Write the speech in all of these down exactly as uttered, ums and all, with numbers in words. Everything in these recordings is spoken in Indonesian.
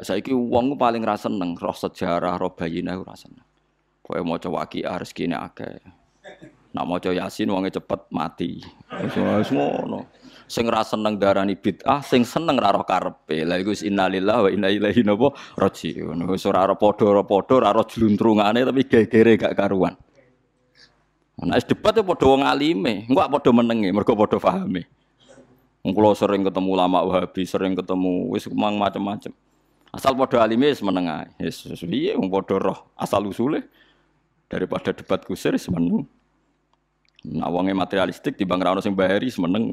saiki wong ku paling ra seneng roh sejarah, roh bayinah ora seneng. Pokoke maca waqiah rezekine akeh. Nak maca Yasin wonge cepet mati. Wis ngono. Sing ra seneng darani bid'ah, sing seneng ra roh karepe. Lah iku innalillahi wa inna ilaihi raji'un. Wis ora ora padha-padha, ora ora jluntrungane tapi gegere gak karuan. Nek nah, debat ya padha wong alime, engko padha menenge, mergo padha pahame. Wong kula sering ketemu ulama Wahabi, sering ketemu wis mang macam-macam. Asal padha alime wis meneng ae. Wis piye wong padha roh asal usule daripada debat kusir wis meneng. Nah wonge materialistik timbang ra ono sing bahari wis meneng.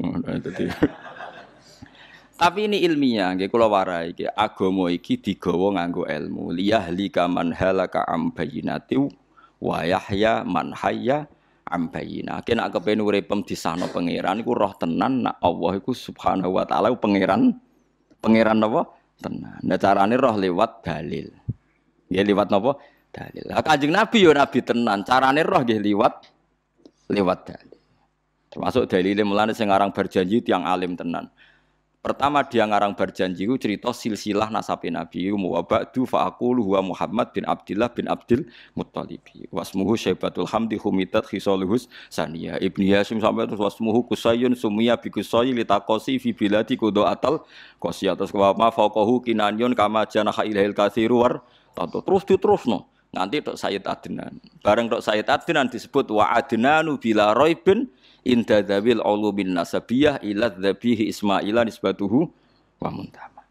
Tapi ini ilmiah, nggih kula warai iki agama iki digawa nganggo ilmu. Liyahlika man halaka am bayyinati wa yahya man hayya ambayina. Kena kepen uripem disahno pangeran iku roh tenan nak Allah iku subhanahu wa taala pangeran pangeran napa tenan. Nah carane roh lewat dalil. Nggih liwat napa? Dalil. Lah Kanjeng Nabi ya nabi tenan, carane roh nggih liwat lewat dalil. Termasuk dalile mulane sing aran berjanji tiyang alim tenan. Pertama dia ngarang berjanji itu cerita silsilah nasabe Nabi wa ba'du fa aqulu huwa Muhammad bin Abdullah bin Abdul Muttalib wasmuhu Syaibatul Hamdi humitat khisaluhus saniya Ibnu Hasyim sampai terus wasmuhu Kusayyun summiya bi Kusayy litaqasi fi biladi qudaatal qasiyah terus wa ma faqahu kinanyun kama janaha ilail katsiru war terus diterusno nanti tok Sayyid Adnan bareng tok Sayyid Adnan disebut wa adnanu bila raibin inda dzawil ulumin nasabiyah ila dzabihi Ismaila nisbatuhu wa muntama.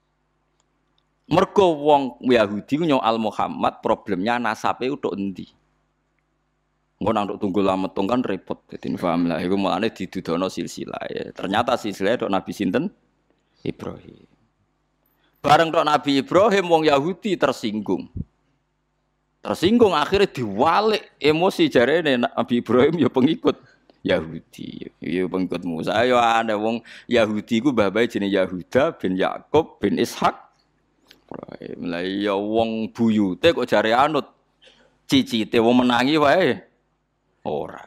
Mergo wong Yahudi nyoal Muhammad problemnya nasabe tok endi. Engko nang tok tunggul lametung kan repot dadi paham lah iku mulane didudono silsilah. Ya. Ternyata silsilah tok Nabi sinten? Ibrahim. Bareng tok Nabi Ibrahim wong Yahudi tersinggung. Tersinggung akhirnya diwalik emosi jarene Nabi Ibrahim ya pengikut Yahudi, ya pengikut Musa. Ya ada wong Yahudi ku babae jenenge Yahuda bin Yakub bin Ishak. Lah ya wong buyute kok jare anut cicite wong menangi wae. Ora.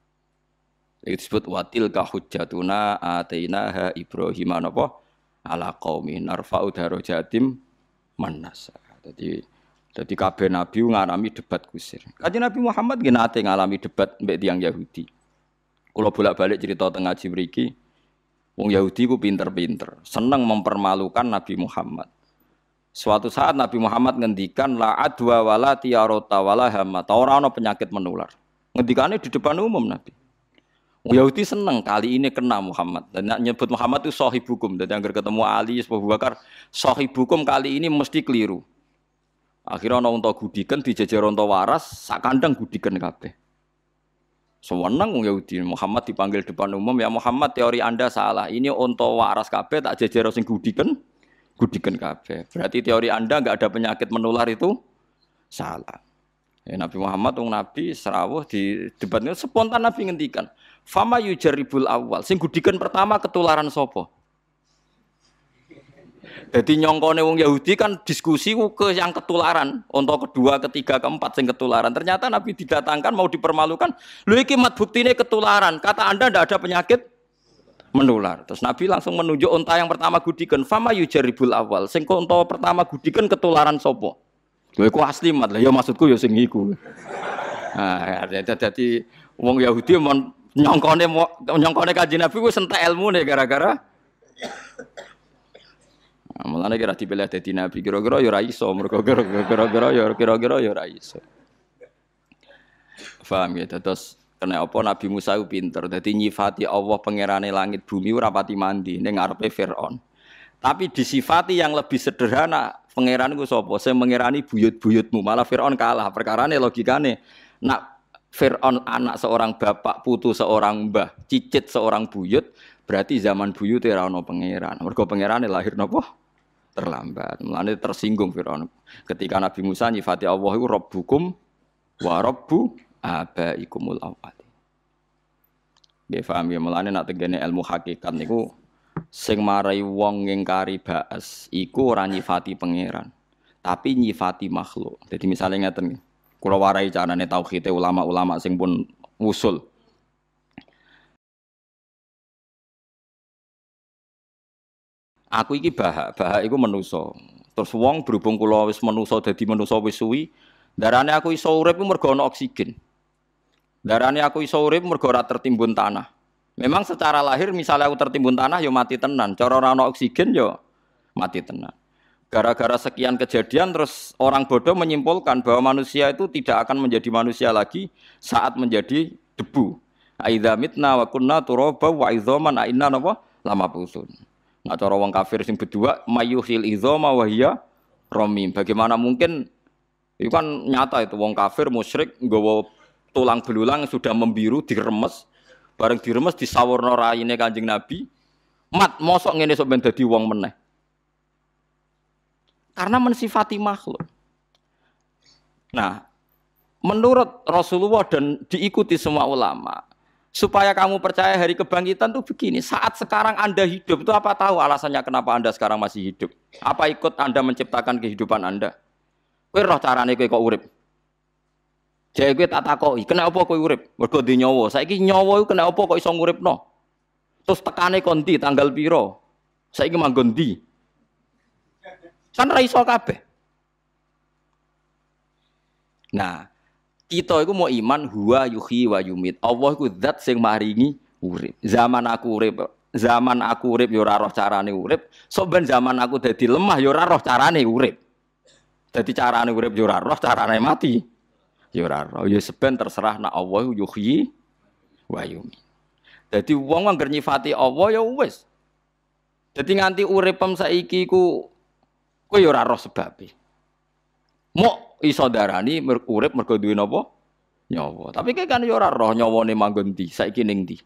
Iki disebut watil ka hujjatuna atainaha Ibrahim napa ala qaumi narfa'u darajatim manasa. Dadi dadi kabeh nabi ngalami debat kusir. Kanjeng Nabi Muhammad nggih nate ngalami debat mbek tiyang Yahudi. Kalau bolak-balik cerita tengah ngaji mriki, wong Yahudi ku pinter-pinter, seneng mempermalukan Nabi Muhammad. Suatu saat Nabi Muhammad ngendikan la adwa wala tiarota wala hama, ora ana penyakit menular. Ngendikane di depan umum Nabi. Wong Yahudi seneng kali ini kena Muhammad. Dan nyebut Muhammad itu sahibukum. Dan yang ketemu Ali, Abu Bakar, sahibukum kali ini mesti keliru. Akhirnya ana unta gudiken dijejer unta waras, sak kandang gudiken kabeh. Sewenang wong Yahudi Muhammad dipanggil depan umum ya Muhammad teori Anda salah. Ini unta waras kabeh tak jejer sing gudiken gudiken kabeh. Berarti teori Anda enggak ada penyakit menular itu salah. Ya, Nabi Muhammad wong nabi serawuh di debatnya spontan Nabi ngendikan, "Fama yujaribul awal." Sing gudiken pertama ketularan sapa? Jadi nyongkone wong Yahudi kan diskusi ke yang ketularan, untuk kedua, ketiga, keempat sing ketularan. Ternyata Nabi didatangkan mau dipermalukan. Lho iki mat buktine ketularan. Kata Anda ndak ada penyakit menular. Terus Nabi langsung menunjuk unta yang pertama gudiken, fama yujaribul awal. Sing unta pertama gudiken ketularan sapa? Lho iku asli mat. Lah ya maksudku ya sing iku. Nah, dadi wong Yahudi mon nyongkone nyongkone Kanjeng Nabi wis entek ilmune gara-gara Nah, mulane kira dipilih dadi nabi kira-kira ya ora iso, mergo kira-kira ya kira-kira ya ora iso. Paham ya, terus kena apa Nabi Musa ku pinter, dadi nyifati Allah pangerane langit bumi ora pati mandi ning ngarepe Firaun. Tapi disifati yang lebih sederhana, pangeran ku sapa? Sing mengerani buyut-buyutmu, malah Firaun kalah. Perkarane logikane, nak Firaun anak seorang bapak, putu seorang mbah, cicit seorang buyut, berarti zaman buyut ora ana pangeran. Mergo pangerane lahir napa? Terlambat. Mulane tersinggung Firaun. Ketika Nabi Musa nyifati Allah iku Rabbukum wa Rabbu abaikumul awwalin. Nggih paham ya, mulane nek tegene ilmu hakikat niku sing marai wong ngingkari baas iku ora nyifati pangeran, tapi nyifati makhluk. Jadi misalnya ngeten, kula warai carane tauhid ulama-ulama sing pun usul. Aku iki bahak, bahak iku manusa. Terus wong berhubung kula wis manusa dadi manusa wis suwi, darane aku iso urip mergo ana oksigen. Darane aku iso urip mergo ora tertimbun tanah. Memang secara lahir misalnya aku tertimbun tanah ya mati tenan, cara ora ana oksigen ya mati tenan. Gara-gara sekian kejadian terus orang bodoh menyimpulkan bahwa manusia itu tidak akan menjadi manusia lagi saat menjadi debu. Aidza mitna wa kunna turaba wa idzaman inna napa lama pusun. Nah cara wong kafir sing berdua mayuhil idzama wa hiya ramim. Bagaimana mungkin itu kan nyata itu wong kafir musyrik nggawa tulang belulang sudah membiru diremes, bareng diremes disawurna raine Kanjeng Nabi. Mat mosok ngene sok ben dadi wong meneh. Karena mensifati makhluk. Nah, menurut Rasulullah dan diikuti semua ulama, supaya kamu percaya hari kebangkitan itu begini, saat sekarang Anda hidup itu apa tahu alasannya kenapa Anda sekarang masih hidup? Apa ikut Anda menciptakan kehidupan Anda? Kowe roh carane kowe kok urip. Jare kowe tak takoki, kenapa kowe urip? Mergo di nyawa. Saiki nyawa iku kenapa kok iso nguripno? Terus tekane kon ndi tanggal pira? Saiki manggon ndi? Kan ra iso kabeh. Nah, kita itu mau iman huwa yuhyi wa yumit. Allah iku zat sing maringi urip. Zaman aku urip, zaman aku urip ya ora roh carane urip. Sok ben zaman aku dadi lemah ya ora roh carane urip. Dadi carane urip ya ora roh, carane mati ya ora roh. Ya seben terserah nak Allah yuhyi wa yumit. Dadi wong angger nyifati Allah ya wis. Dadi nganti uripem saiki ku kowe ya ora roh sebabe. Mok iso darani urip mergo duwe napa? Nyawa. Tapi kowe kan ya ora roh nyawane manggon ndi, saiki ning ndi.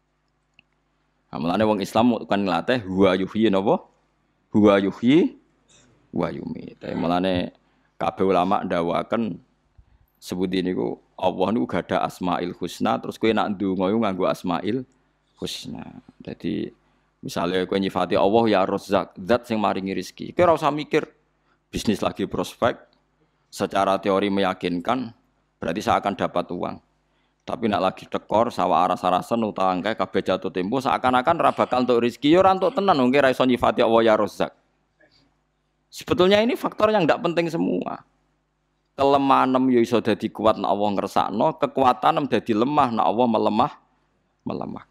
Amalane wong Islam kan nglatih huwa yuhyi napa? Huwa yuhyi wa yumit. Mulane kabeh ulama ndawaken sebut niku Allah niku gadah asmaul husna terus kowe nak ndonga iku nganggo asmaul husna. Dadi misalnya kowe nyifati Allah ya Razzaq, zat sing maringi rezeki. Kowe ora usah mikir bisnis lagi prospek, secara teori meyakinkan, berarti saya akan dapat uang. Tapi nak lagi tekor, sawah aras-arasen utang kae kabeh jatuh tempo seakan-akan ora bakal untuk rezeki, ya ora entuk tenan wong ora iso nyifati Allah ya Razzaq. Sebetulnya ini faktor yang tidak penting semua. Kelemahan ya iso dadi kuat nek Allah ngersakno, kekuatan dadi lemah nek Allah melemah melemah.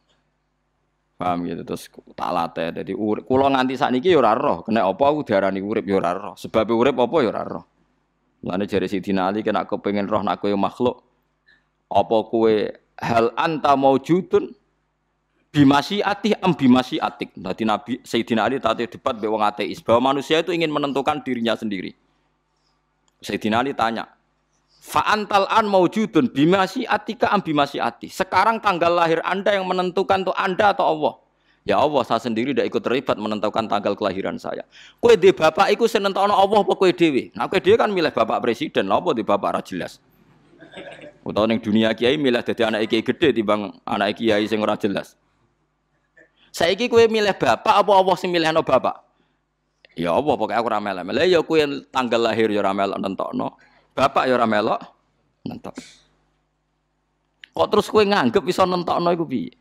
Paham gitu terus tak latih dadi urip kula nganti sakniki ya ora roh kena apa aku diarani urip ya ora roh sebab urip apa ya ora roh. Mulane jare Sidina Ali kena kepengin roh nak kowe makhluk apa kowe hal anta maujudun bimasyiati am bimasyiatik. Dadi Nabi Sayyidina Ali tadi debat mbek wong ateis bahwa manusia itu ingin menentukan dirinya sendiri. Sayyidina Ali tanya, fa antal an maujudun bimasyiatika am bimasyiati. Sekarang tanggal lahir Anda yang menentukan tuh Anda atau Allah? Ya Allah, saya sendiri tidak ikut terlibat menentukan tanggal kelahiran saya. Kowe di bapak iku sing nentokno Allah apa kowe dhewe? Nah kowe dhewe kan milih bapak presiden, lha apa di bapak ra jelas. Utawa ning dunia kiai milih dadi anak kiai gede timbang anak kiai sing ora jelas. Saiki kowe milih bapak apa Allah sing milihno bapak? Ya Allah, pokoke aku ora melok. Lah ya kowe tanggal lahir ya ora melok nentokno. Bapak ya ora melok nentok. Kok terus kowe nganggep iso nentokno iku piye?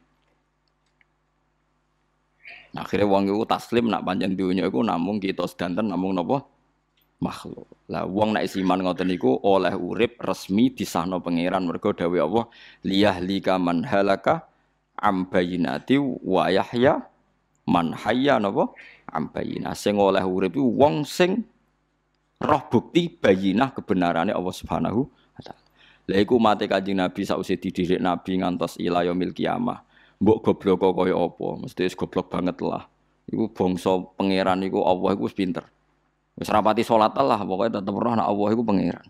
Nah, akhirnya wong iku taslim nak pancen dunya iku namung kita sedanten namung napa makhluk. Lah wong nek iman ngoten niku oleh urip resmi disahno pangeran mergo dawuh Allah liyahlika man halaka am bayyinati wa yahya man hayya napa am bayyinah. Sing oleh urip iku wong sing roh bukti bayinah kebenarannya Allah Subhanahu wa taala. Lha iku mate Kanjeng Nabi sausé dididik Nabi ngantos ila yaumil kiamah. Mbok goblok kaya apa? Mesti wis goblok banget lah. Iku bangsa pangeran iku Allah iku wis pinter. Wis rapati salat lah pokoke tetep roh nek Allah iku pangeran.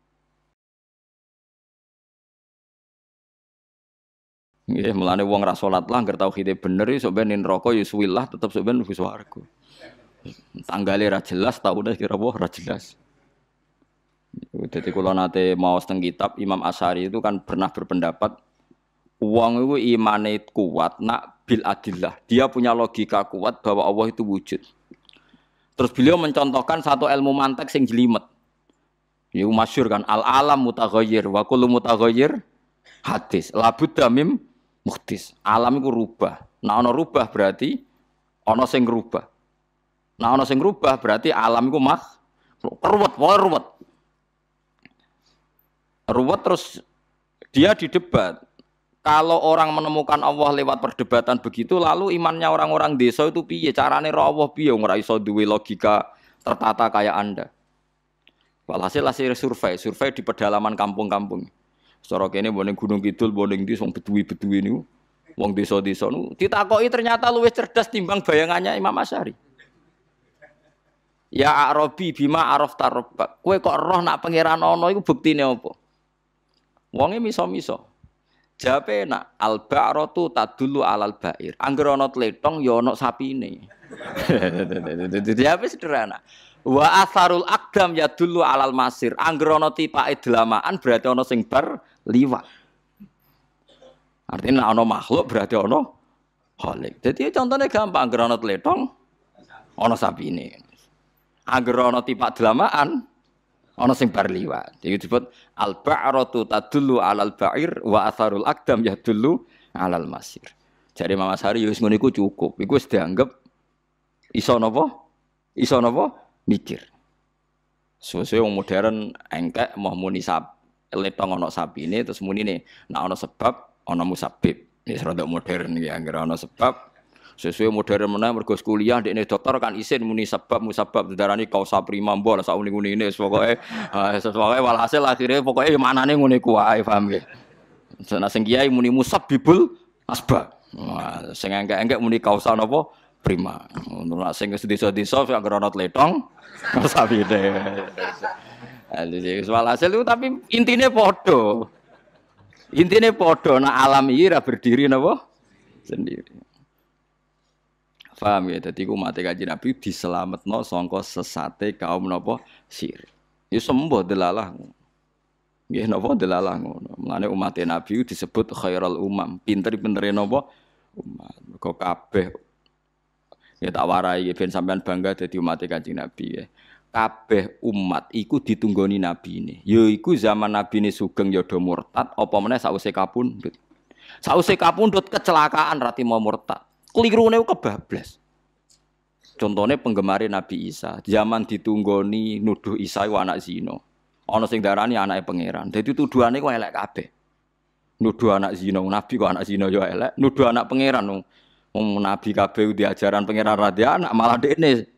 Nggih, mulane wong ra salat lah ngger tauhide bener iso ben neraka ya suwi lah tetep sok ben mlebu swarga. Tanggale ra jelas taune kira apa ra jelas. Dadi kula nate maos teng kitab Imam Asy'ari itu kan pernah berpendapat wong iku imane kuat nak bil adillah. Dia punya logika kuat bahwa Allah itu wujud. Terus beliau mencontohkan satu ilmu mantek sing jelimet. Iku masyhur kan al alam mutaghayyir wa kullu mutaghayyir hadis. La budda mim muhdis. Alam iku rubah. Nah ana rubah berarti ana sing ngrubah. Nah ana sing rubah berarti alam iku mah ruwet, wae ruwet. Ruwet terus dia didebat. Kalau orang menemukan Allah lewat perdebatan begitu, lalu imannya orang-orang desa itu piye? Carane ro Allah piye ora iso duwe logika tertata kayak Anda. Walhasil hasil survei, survei di pedalaman kampung-kampung. Secara kene boning Gunung Kidul, boning ndi wong beduwi-beduwi niku, wong desa-desa niku ditakoki ternyata luwih cerdas timbang bayangannya Imam Asy'ari. Ya Arabi bima arafta rabbak. Kowe kok roh nak pangeran ana iku buktine apa? Wonge miso-miso. Jawabe nak al-ba'ratu tadullu alal ba'ir. Angger ana tletong ya ana sapine. Jawabe sederhana. Wa asarul aqdam yadullu alal masir. Angger ana tipake delamaan berarti ana sing bar liwat. Artinya ana makhluk berarti ana khalik. Jadi contohnya gampang, angger ana tletong ana sapine. Angger ana tipak delamaan ana sing bar liwat. Iki disebut al-ba'ratu tadullu alal ba'ir wa atharul aqdam yadullu alal masir. Jare Imam Asy'ari wis ngono iku cukup. Iku wis dianggap iso napa? Iso napa? Mikir. Suwe-suwe wong modern engkek mau muni sap letong ana sapine terus munine nek ana sebab ana musabbib. Wis rada modern iki anggere ana sebab sesuai modern meneh mergo kuliah dekne dokter kan isin muni sebab musabab darani kausa prima mbok sak muni-muni wis pokoke sesuai walhasil akhire pokoke manane ngene ku wae paham nggih. Nek sing kiai muni musabbibul asbab. Wah sing engke-engke muni kausa napa prima. Nek sing desa-desa anggere ana tletong sabine. Jadi walhasil itu tapi intine padha. Intine padha nek alam iki ra berdiri napa sendiri. Paham ya, jadi umat Kanjeng Nabi diselametno sangka sesate kaum napa syirik. Ya sembuh delalah. Nggih napa delalah ngono. Mulane umat Nabi disebut khairul umam, pinter-pintere napa umat. Mergo kabeh ya tak warai ben sampean bangga dadi umat Kanjeng Nabi ya. Kabeh umat iku ditunggoni Nabi ini. Ya iku zaman Nabi ini sugeng ya do murtad, apa meneh sause kapundhut. Sause kapundhut kecelakaan rati mau murtad. Kelirune kebablas. Contohnya penggemar Nabi Isa, zaman ditunggoni nuduh Isa iku anak zina. Ana sing darani anake pangeran. Dadi tuduhane kok elek kabeh. Nuduh anak zina, Nabi kok anak zina yo elek, nuduh anak pangeran. Wong Nabi kabeh diajaran pangeran radya anak malah dekne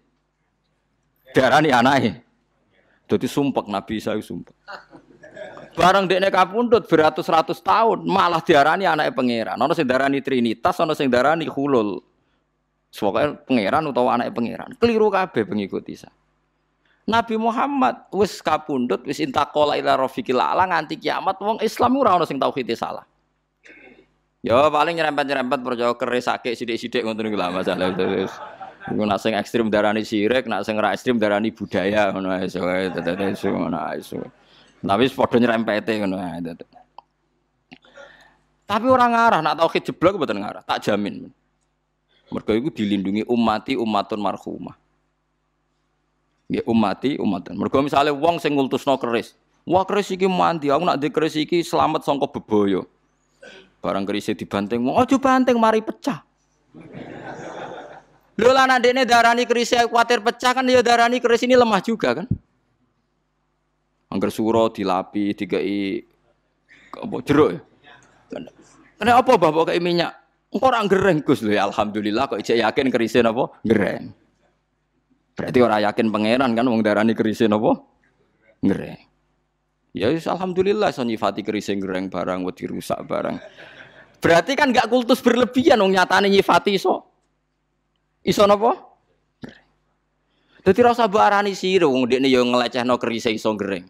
darani anake. Dadi sumpek Nabi Isa iku sumpek. Barang dekne kapundhut beratus-ratus tahun malah diarani anake pangeran. Ana sing darani trinitas, ana sing darani khulul. Pokoke pangeran utawa anake pangeran. Keliru kabeh pengikut Isa. Nabi Muhammad wis kapundhut, wis intaqala ila rafiqil a'la nganti kiamat wong Islam ora ana sing tauhide salah. Ya paling nyerempet-nyerempet percaya kerisake sithik-sithik ngoten niku lah masalah terus. Iku nak sing ekstrem darani syirik, nak sing ora ekstrem darani budaya ngono ae soe tetete ngono ae soe. Tapi padha nyerempete ngono ae. Tapi orang ngarah nak tauhid jeblok mboten ngarah, tak jamin. Mergo iku dilindungi ummati ummatun marhumah. Nggih ummati ummatun. Mergo misale wong sing ngultusno keris, wah keris iki mandi, aku nak ndek keris iki slamet saka bebaya. Barang kerise dibanting, aja banting mari pecah. Lho lan ndekne darani keris kuwatir pecah kan ya darani keris ini lemah juga kan. Angger sura dilapi, dikai apa jeruk ya. Kena apa bapak kei minyak? Engko ora gereng Gus lho ya alhamdulillah kok ijek yakin kerise napa gereng. Berarti ora yakin pangeran kan wong darani kerise napa gereng. Ya wis alhamdulillah iso nyifati kerise gereng barang wedi rusak barang. Berarti kan enggak kultus berlebihan wong nyatane nyifati iso. Iso napa? Gereng. Dadi ora usah barani sira wong ndekne ya ngelecehno kerise iso gereng.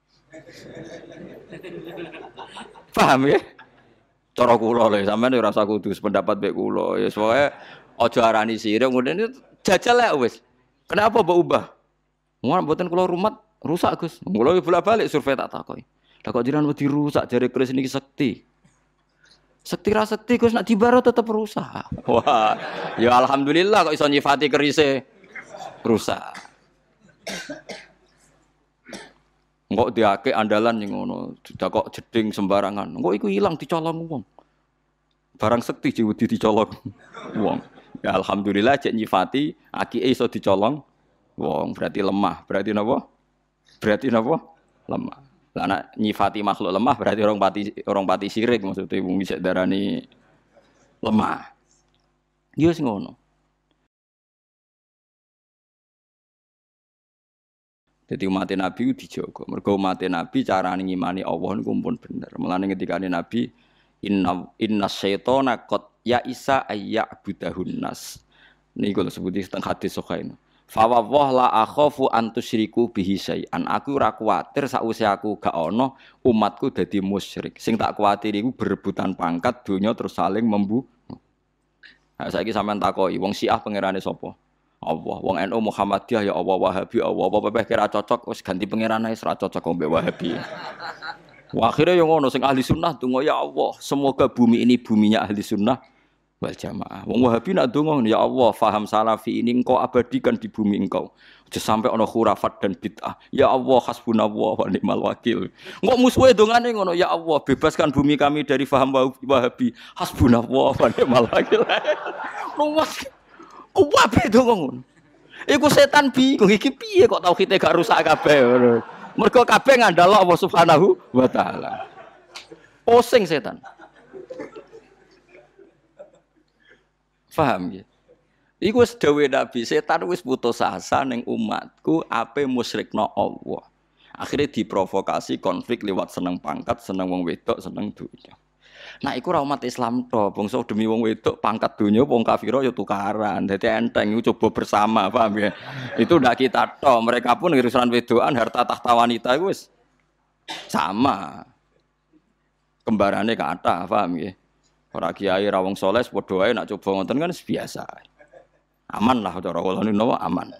Paham ya? Cara kula lho sampeyan ora usah kudu sependapat mek kula. Ya pokoke aja arani sira ngene jajal lek wis. Kenapa mbok ubah? Mun mboten kula rumat rusak Gus. Kula bolak-balik survei tak takoki. Lah kok jenengan wedi rusak jare keris niki sekti. Sekti ra sekti Gus nek dibaro tetep rusak. Wah, ya alhamdulillah kok iso nyifati kerise rusak. Engko diake andalan ning ngono, tidak kok jeding sembarangan. Engko iku ilang dicolong wong. Barang sekti wedi dicolong wong. Ya alhamdulillah cek nyifati akike iso dicolong wong, berarti lemah. Berarti napa? Berarti napa? Lemah. Lah nek nyifati makhluk lemah berarti orang pati orang pati syirik maksudnya wong bisa darani lemah. Yo wis ngono. Jadi umat Nabi dijogo. Mergo umat Nabi carane ngimani Allah niku pun bener. Mulane ketika Nabi inna inna syaitana qad ya isa ayya'budahun nas. Niku lho sebuti teng hadis sahih. Fa wa la akhafu an tusyriku bihi syai'an. Aku ora kuwatir sakwise aku gak ana umatku dadi musyrik. Sing tak kuwatir iku berebutan pangkat donya terus saling membunuh. Nah, saiki sampean takoki wong Syiah pangerane sapa? Allah, wong N U Muhammadiyah ya Allah, Wahabi Allah, apa-apa kira cocok wis ganti pangeran ae ora cocok mbek Wahabi. Wah, akhirnya yang ngono sing ahli sunnah donga ya Allah, semoga bumi ini buminya ahli sunnah wal jamaah. Wong Wahabi nak donga ya Allah, faham salafi ini engkau abadikan di bumi engkau. Aja sampai ana khurafat dan bid'ah. Ya Allah, hasbunallah wa ni'mal wakil. Engko musuhe dongane ngono, ya Allah, bebaskan bumi kami dari faham Wahabi. Hasbunallah wa ni'mal wakil. Luwes. Kuwabe donga ngono. Iku setan bingung iki piye kok tauhide gak rusak kabeh ngono. Mergo kabeh ngandalo Allah Subhanahu wa taala. Pusing setan. Paham ya? Iku wis dawuh Nabi, setan wis putus asa ning umatku ape musyrikno Allah. Akhirnya diprovokasi konflik lewat seneng pangkat, seneng wong wedok, seneng dunya. Nah, iku ora umat Islam to, bangsa demi wong wedok pangkat dunya wong kafir ya tukaran. Dadi enteng iku coba bersama, paham ya? Itu ndak kita to, mereka pun urusan wedokan harta tahta wanita iku wis sama. Kembarane kathah, paham ya? Ora kiai ra wong saleh padha wae nak coba ngoten kan biasa. Aman lah cara kula niku aman.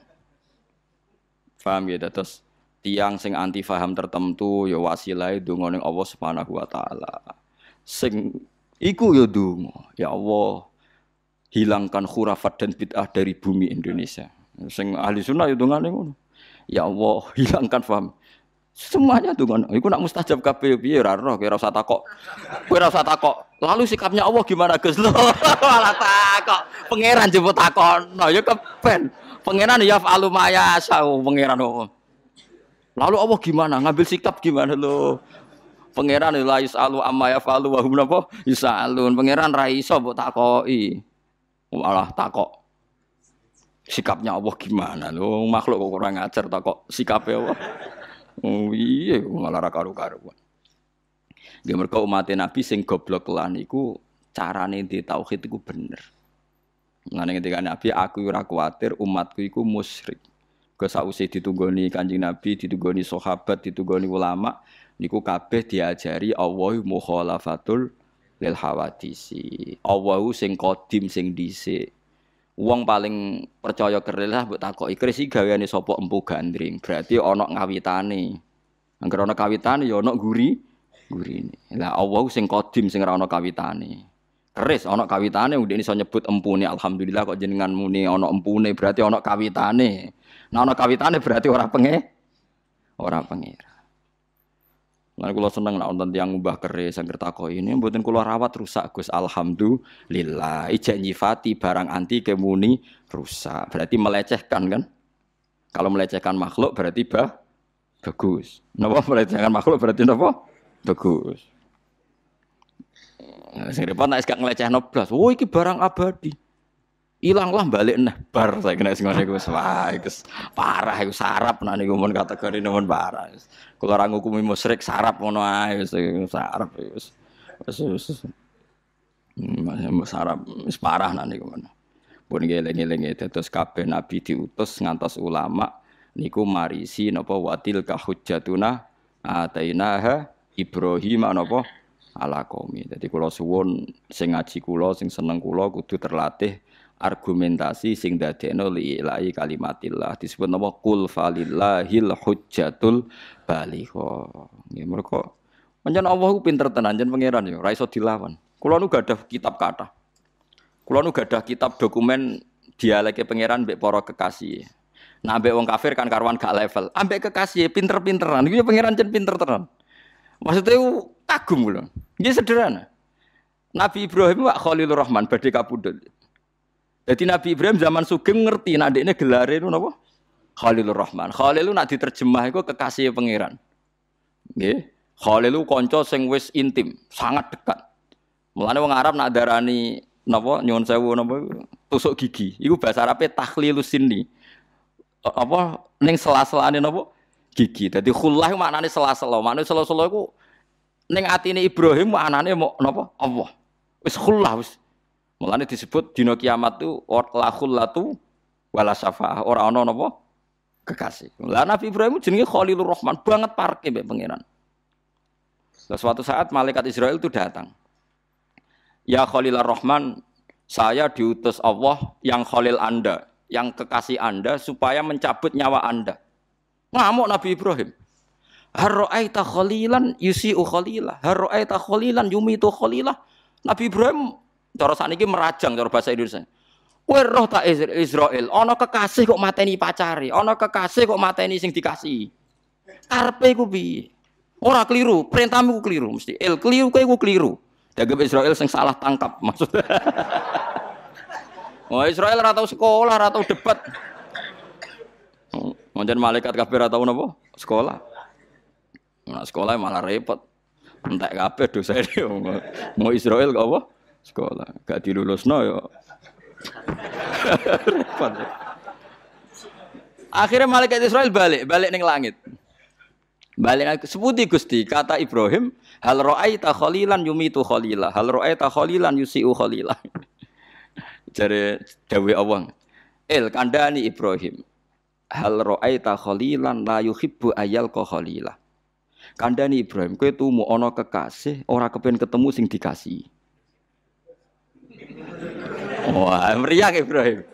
Paham ya, terus tiang sing anti faham tertentu ya wasilahe donga ning Allah Subhanahu wa taala. Sing iku ya donga, ya Allah hilangkan khurafat dan bid'ah dari bumi Indonesia. Sing ahli sunnah ya dongane ngono. Ya Allah hilangkan faham. Semuanya donga. Iku nak mustajab kabeh piye ora roh, kowe ora usah takok. Kowe ora usah takok. Lalu sikapnya Allah gimana Gus? Malah takok. Pangeran jemput takono ya kepen. Pangeran ya fa'alu ma yasha pangeran kok. Lalu Allah gimana? Ngambil sikap gimana lo? Pangeran la yusalu amma yafalu wa hum napa yusalun. Pangeran ra iso mbok takoki. Malah takok. Sikapnya Allah gimana lho? Makhluk kok ora ngajar takok sikape Allah. Oh iya malah ra karo-karuan. Nggih mergo umat Nabi sing goblok lan iku carane di tauhid iku bener. Ngene ketika Nabi aku ora kuwatir umatku iku musyrik. Ke sausé ditunggoni Kanjeng Nabi, ditunggoni sahabat, ditunggoni ulama niku kabeh diajari Allah mukhalafatul lil hawadisi. Allah sing qadim sing dhisik. Wong paling percaya kerelah mbok takoki kris iki gaweane sapa empu gandring. Berarti ana ngawitane. Angger ana kawitane ya ana guri gurine. Lah Allah sing qadim sing ora ana kawitane. Keris ana kawitane ndek iso nyebut empune alhamdulillah kok jenengan muni ana empune berarti ana kawitane. Nah ana kawitane berarti ora penge ora pengira. Lan kula seneng nek wonten tiyang ngubah keris angger takoki ini mboten kula rawat rusak Gus alhamdulillah. Ija nyifati barang anti kemuni rusak. Berarti melecehkan kan? Kalau melecehkan makhluk berarti bah bagus. Napa melecehkan makhluk berarti napa? Bagus. Nah, sing repot nek gak nglecehno blas. Oh iki barang abadi. Ilanglah balik neh bar saya kena sing ngene iku wah iku parah iku sarap nek niku mun kategori mun parah. Kula ora ngukumi musyrik sarap ngono ae wis sarap wis. Wis wis sarap wis parah nek niku men. Pun ngeling-elinge dados kabeh nabi diutus ngantos ulama niku marisi napa watil ka hujjatuna atainaha Ibrahim napa ala qaumi. Dadi kula suwun sing ngaji kula sing seneng kula kudu terlatih argumentasi sing dadekno li ilahi kalimatillah disebut napa qul falillahil hujjatul baligha. Nggih mergo pancen Allah ku pinter tenan jen pangeran ya ora iso dilawan. Kula nu gadah kitab kathah. Kula nu gadah kitab dokumen dialeke pangeran mbek para kekasih. Nah mbek wong kafir kan karuan gak level. Ambek kekasih pinter-pinteran. Iki pangeran jen pinter tenan. Maksudnya kagum kula. Nggih sederhana. Nabi Ibrahim wa Khalilur Rahman badhe kapundhut. Jadi Nabi Ibrahim zaman sugeng ngerti nek dekne gelare itu napa? Khalilur Rahman. Khalil nak diterjemah iku kekasih pangeran. Nggih. Khalil kanca sing wis intim, sangat dekat. Mulane wong Arab nak darani napa nyuwun sewu napa tusuk gigi. Iku bahasa Arabe takhlilus sinni. Apa ning sela-selane napa? Gigi. Dadi khullah maknane sela-sela. Maknane sela-sela iku ning atine Ibrahim maknane mau napa? Allah. Wis khullah wis. Mulane disebut dina kiamat tu la khullatu wala syafaah. Ora ana napa? Kekasih. Lah Nabi Ibrahim jenenge Khalilur Rahman, banget parke mbek pangeran. Lah suatu saat malaikat Israel itu datang. Ya Khalilur Rahman, saya diutus Allah yang Khalil Anda, yang kekasih Anda supaya mencabut nyawa Anda. Ngamuk Nabi Ibrahim. Harra'aita khalilan yusi'u khalilah. Harra'aita khalilan yumitu khalilah. Nabi Ibrahim cara sakniki merajang cara bahasa Indonesia. Kowe roh tak Israel, ana kekasih kok mateni pacare, ana kekasih kok mateni sing dikasihi. Karepe ku piye? Ora keliru, perintahmu ku keliru mesti. El keliru kowe ku keliru. Dagem Israel sing salah tangkap maksudnya. Oh Israel ora tau sekolah, ora tau debat. Monjen malaikat kabeh ora tau napa? Sekolah. Nah, sekolah malah repot. Entek kabeh dosane mau Israel kok apa? Sekolah. Gak dilulusno ya. Repot. Akhirnya malaikat Israel balik, balik ning langit. Balik seputi Gusti kata Ibrahim, hal ra'aita khalilan yumitu khalilah, hal ra'aita khalilan yusi'u khalilah. Jare dawuh Allah. El kandhani Ibrahim. Hal ra'aita khalilan la yuhibbu ayal ka khalilah. Kandhani Ibrahim, kowe tumu ana kekasih ora kepen ketemu sing dikasihi. Wah, meriah Ibrahim.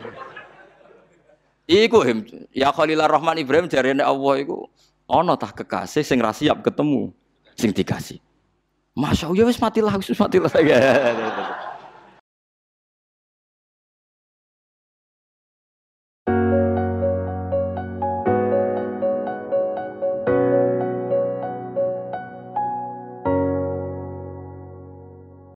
Iku ya Khalilur Rahman Ibrahim jarene Allah iku ana tah kekasih sing ra siap ketemu sing dikasih. Masya Allah wis matilah wis matilah.